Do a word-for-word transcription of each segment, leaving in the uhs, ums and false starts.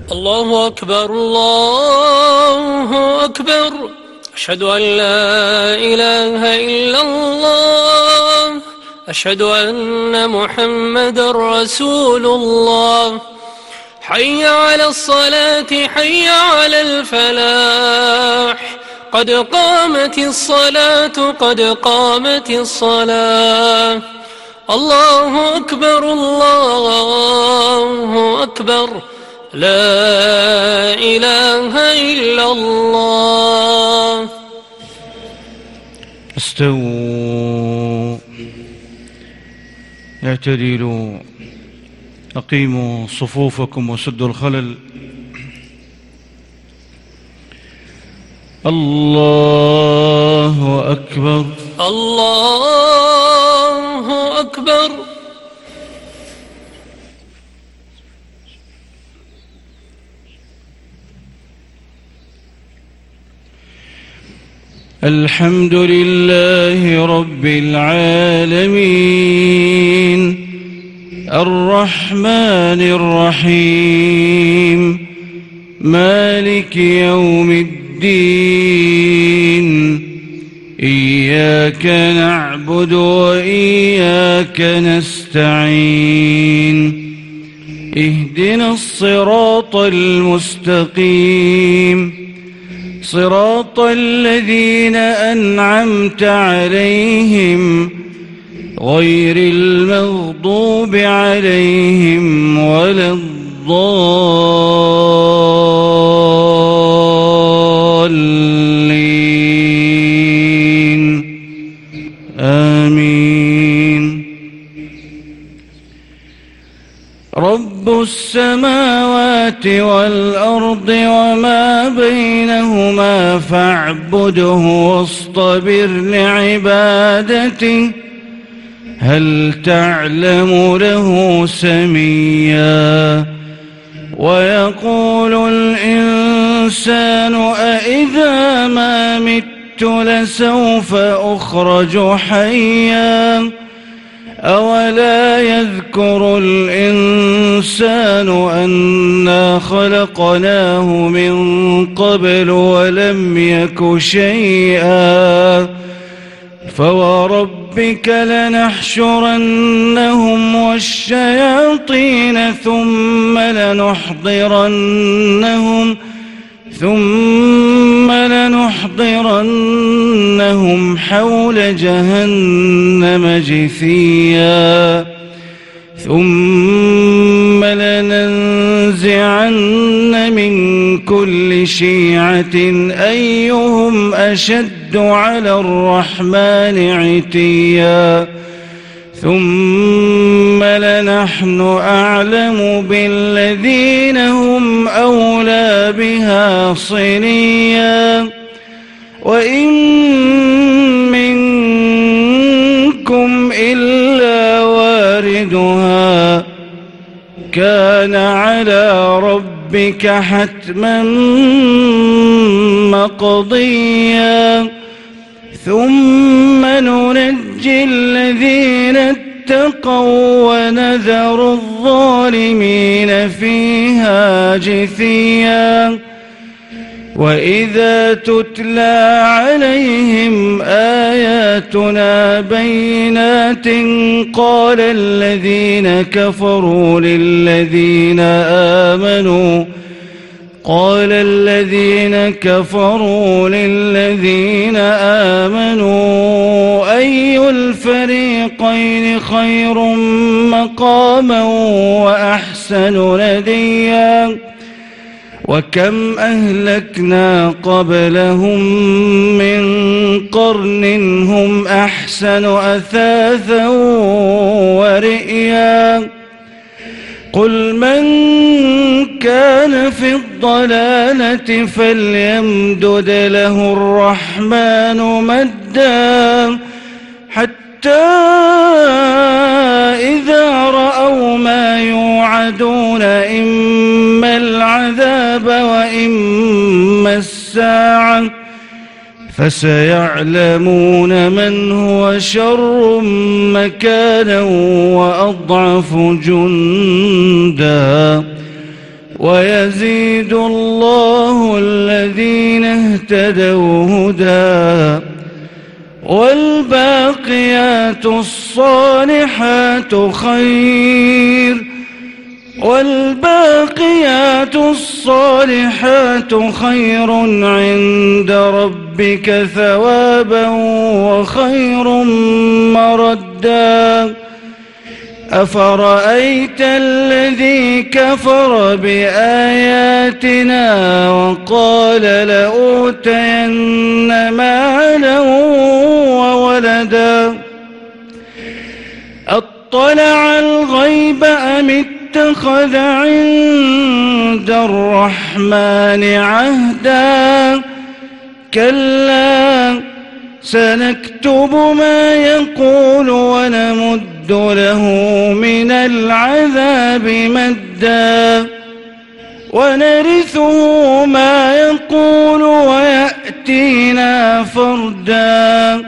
الله أكبر الله أكبر. أشهد أن لا إله إلا الله. أشهد أن محمدًا رسول الله. حي على الصلاة حي على الفلاح. قد قامت الصلاة قد قامت الصلاة. الله أكبر الله أكبر. لا إله إلا الله. استووا اعتدلوا أقيموا صفوفكم وسدوا الخلل. الله أكبر الله أكبر. الحمد لله رب العالمين الرحمن الرحيم مالك يوم الدين. إياك نعبد وإياك نستعين. اهدنا الصراط المستقيم صراط الذين أنعمت عليهم غير المغضوب عليهم ولا الضالين. آمين. رب السماوات والأرض وما بينهما فاعبده واصطبر لعبادته. هل تعلم له سميا؟ ويقول الإنسان أإذا ما مت لسوف أخرج حيا. أولا يذكر الإنسان أنا خلقناه من قبل ولم يك شيئا. فوربك لنحشرنهم والشياطين ثم لنحضرنهم ثم لنحضرنهم حول جهنم جثيا. ثم لننزعن من كل شيعة أيهم أشد على الرحمن عتيا. ثم لنحن أعلم بالذين هم أولى بها صليا. وإن منكم إلا واردها كان على ربك حتما مقضيا. ثم ننجي الذين اتقوا ونذر الظالمين فيها جثيا. وإذا تتلى عليهم آياتنا بينات قال الذين كفروا للذين آمنوا قال الذين كفروا للذين آمنوا أي الفريقين خير مقاما وأحسن نديا. وكم أهلكنا قبلهم من قرن هم أحسن أثاثا ورئيا. قل من كان في الضلالة فليمدد له الرحمن مدا حتى إذا رأوا ما يوعدون إما العذاب وإما الساعة فسيعلمون من هو شر مكانا وأضعف جندا ويزيد الله الذين اهتدوا هدى والباقيات الصالحات خير والباقيات الصالحات خير عند ربك ثوابا وخير مردا أفرأيت الذي كفر بآياتنا وقال لأوتين مالا وولدا أطلع الغيب أم اتخذ عند الرحمن عهدا كلا سنكتب ما يقول ونمد له من العذاب مدا ونرثه ما يقول ويأتينا فردا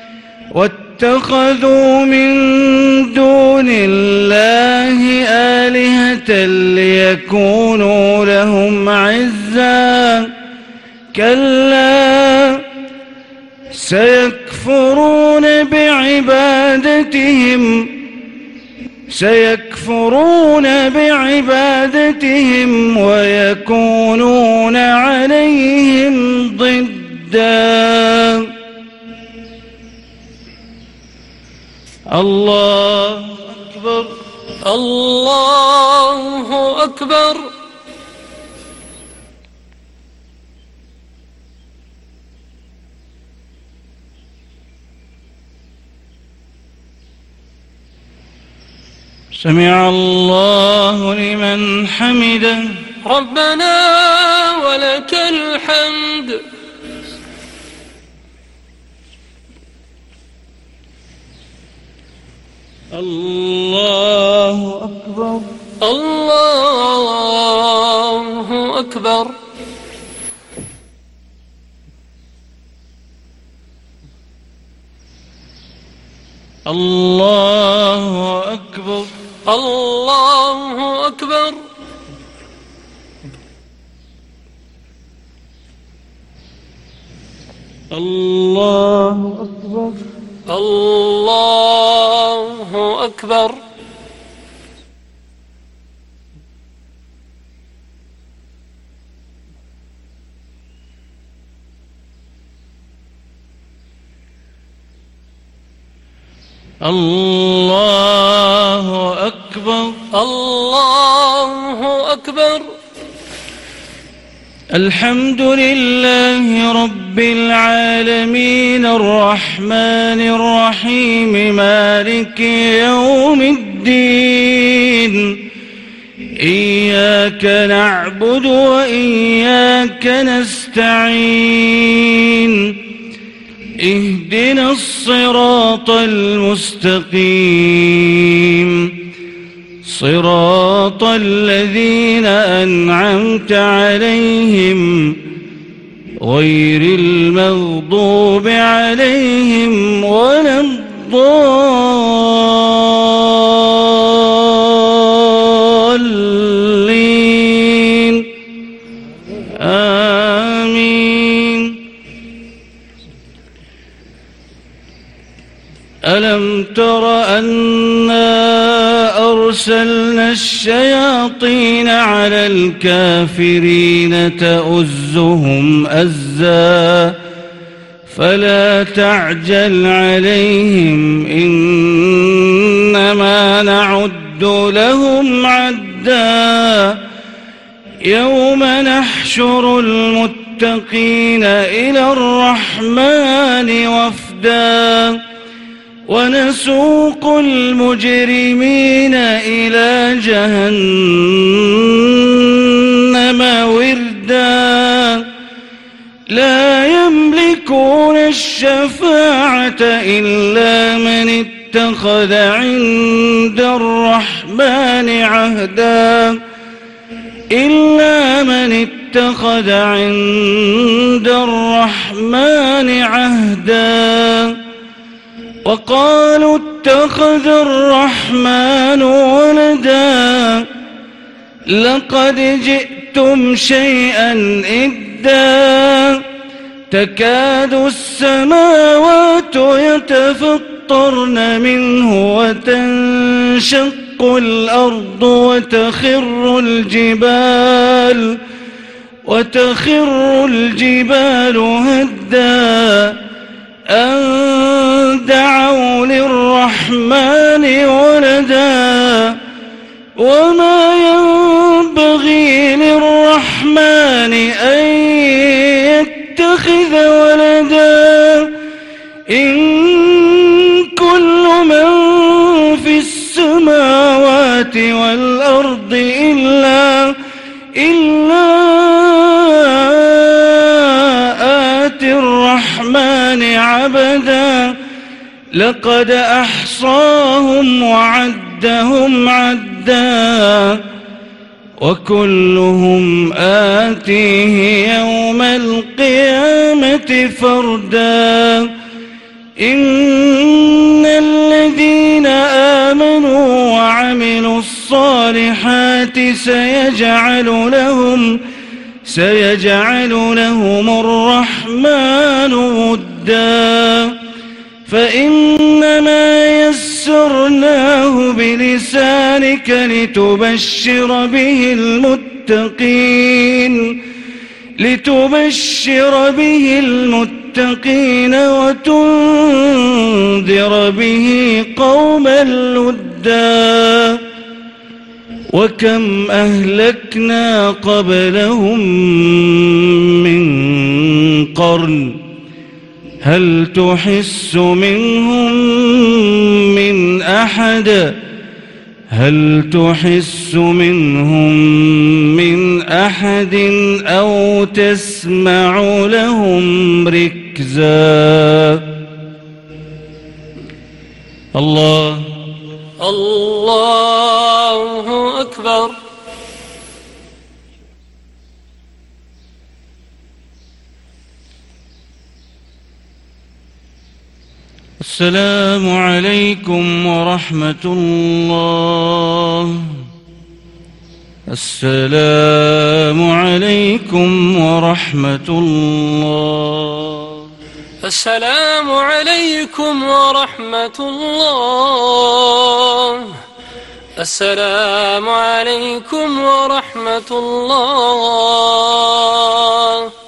واتخذوا من دون الله آلهة ليكونوا لهم عزا كلا سيكفرون بعبادتهم سيكفرون بعبادتهم ويكونون عليهم ضدا الله أكبر الله أكبر سمع الله لمن حمده ربنا ولك الحمد الله أكبر الله أكبر الله أكبر الله أكبر الله أكبر الله أكبر الله أكبر الله أكبر الحمد لله رب العالمين الرحمن الرحيم مالك يوم الدين إياك نعبد وإياك نستعين اهدنا الصراط المستقيم صراط الذين أنعمت عليهم غير المغضوب عليهم ولا الضالين آمين ألم تر أنا أرسلنا الشياطين على الكافرين تؤزهم أزا فلا تعجل عليهم إنما نعد لهم عدا يوم نحشر المتقين إلى الرحمن وفدا ونسوق المجرمين إلى جهنم وردا لا يملكون الشفاعة إلا من اتخذ عند الرحمن عهدا إلا من اتخذ عند الرحمن عهدا وقالوا اتخذ الرحمن ولدا لقد جئتم شيئا إدا تكاد السماوات يتفطرن منه وتنشق الأرض وتخر الجبال وتخر الجبال هدا أن دعوا للرحمن ولدا وما ينبغي للرحمن أن يتخذ ولدا إن كل من في السماوات والأرض إلا إلا آتي الرحمن عبدا لقد أحصاهم وعدهم عدا وكلهم آتيه يوم القيامة فردا إن الذين آمنوا وعملوا الصالحات سيجعل لهم سيجعل لهم الرحمن ودا فإنما يسرناه بلسانك لتبشر به المتقين لتبشر به المتقين وتنذر به قوما لدا وكم أهلكنا قبلهم من قرن هل تحس منهم من أحد هل تحس منهم من أحد أو تسمع لهم ركزا الله الله أكبر. السلام عليكم ورحمة الله. السلام عليكم ورحمة الله. السلام عليكم ورحمة الله. السلام عليكم ورحمة الله.